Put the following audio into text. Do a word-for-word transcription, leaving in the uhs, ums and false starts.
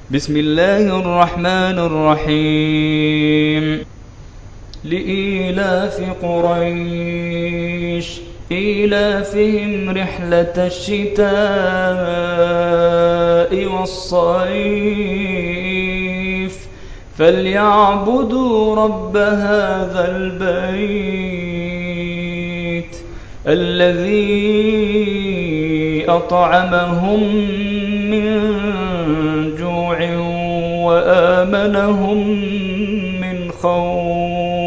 بسم الله الرحمن الرحيم لإيلاف قريش إيلافهم رحلة الشتاء والصيف فليعبدوا رب هذا البيت الذي أطعمهم من جوع وآمنهم من خوف